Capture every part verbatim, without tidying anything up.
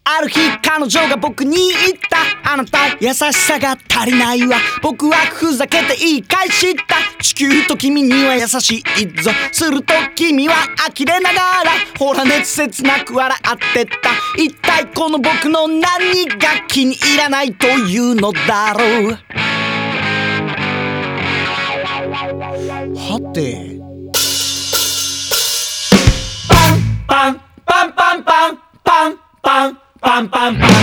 ある日彼女が僕に言った。あなた優しさが足りないわ。僕はふざけて言い返した。地球と君には優しいぞ。すると君は呆れながらほら熱切なく笑ってた。一体この僕の何が気に入らないというのだろう。はてパンパンパンパンパンパンパンパンパン。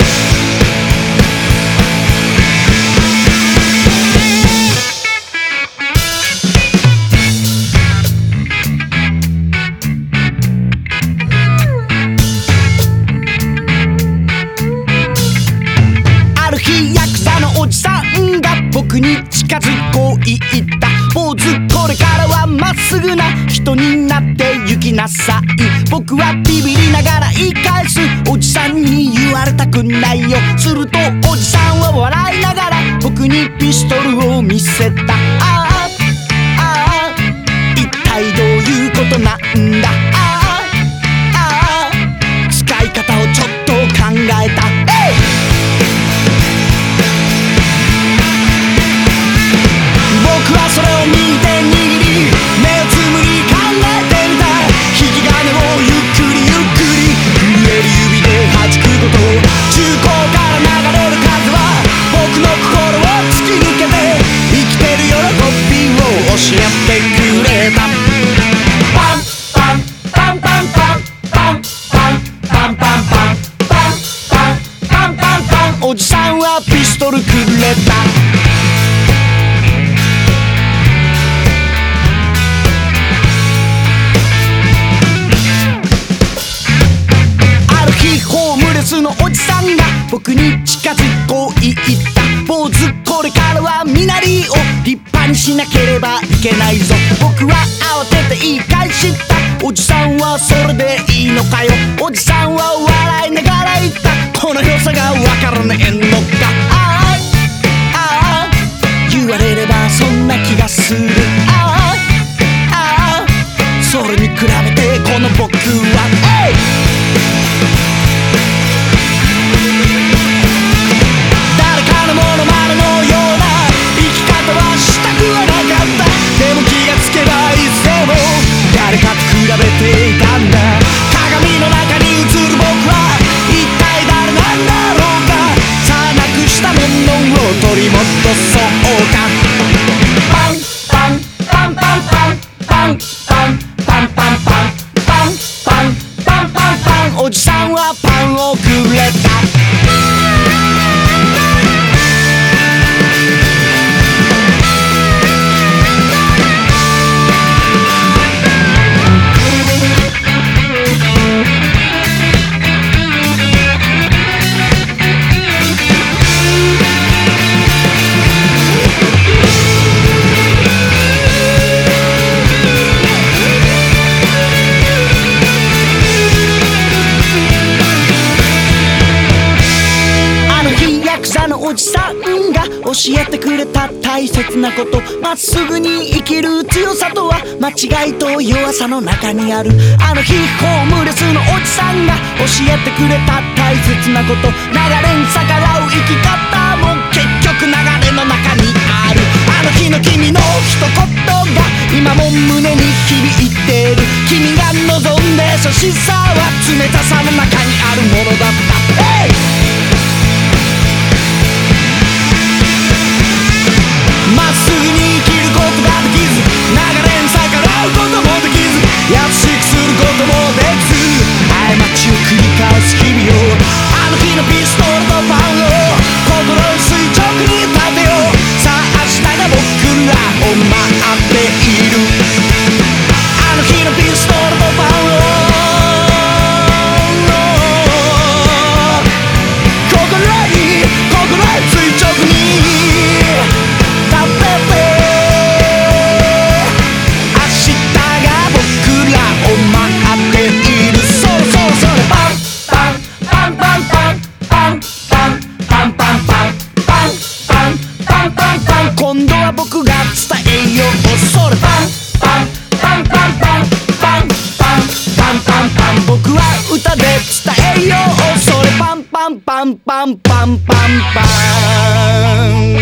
ある日ヤクザのおじさんが僕に近づこう言った。坊主これからはまっすぐな人になって行きなさい。僕はビビりながら言い返す。おじさんに言われたくないよ。するとおじさんは笑いながら僕にピストルを見せた。ああああ一体どういうことなんだ。ああああ使い方をちょっと考えた。えい僕はそれを見て握り目をつむり考えてみた。引き金をゆっくりゆっくり震える指で弾くこと。銃口から流れる風は僕の心を突き抜けて生きてる喜びを教えてくれた。パンパンパンパンパンパンパンパンパンパンパンパンパンパンパン。おじさんはピストルくれた。ホームレスのおじさんが僕に近づこう言った。坊主これからは身なりを立派にしなければいけないぞ。僕は慌てて言い返した。おじさんはそれでいいのかよ。おじさんは笑いながら言った。この良さがわからねえのか。ああああ言われればそんな気がする。ああああそれに比べてこの僕はえい誰かと比べていたんだ。鏡の中に映る僕は一体誰なんだろうか。さあなくしたものを取り戻そうか。パンパンパンパンパンパンパンパンパンパンパンパンパンパンパン。おじさんはパンをくれた。おじさんが教えてくれた大切なこと。まっすぐに生きる強さとは間違いと弱さの中にある。あの日ホームレスのおじさんが教えてくれた大切なこと。流れに逆らう生き方も結局流れの中にある。あの日の君の一言が今も胸に響いてる。君が望んで優しさは冷たさの中にあるものだった。hey!まっすぐに生きることができず、流れに逆らうこともできず、優しくすることもできず、過ちを繰り返す日々を。あの日のピストルとパンを心を垂直に立てよう。さあ明日が僕らを待っている。あの日のピストルとパンを今度は僕が伝えよう。それパンパンパンパンパンパンパンパンパンパン。僕は歌で伝えよう。それンパンパンパンパンパン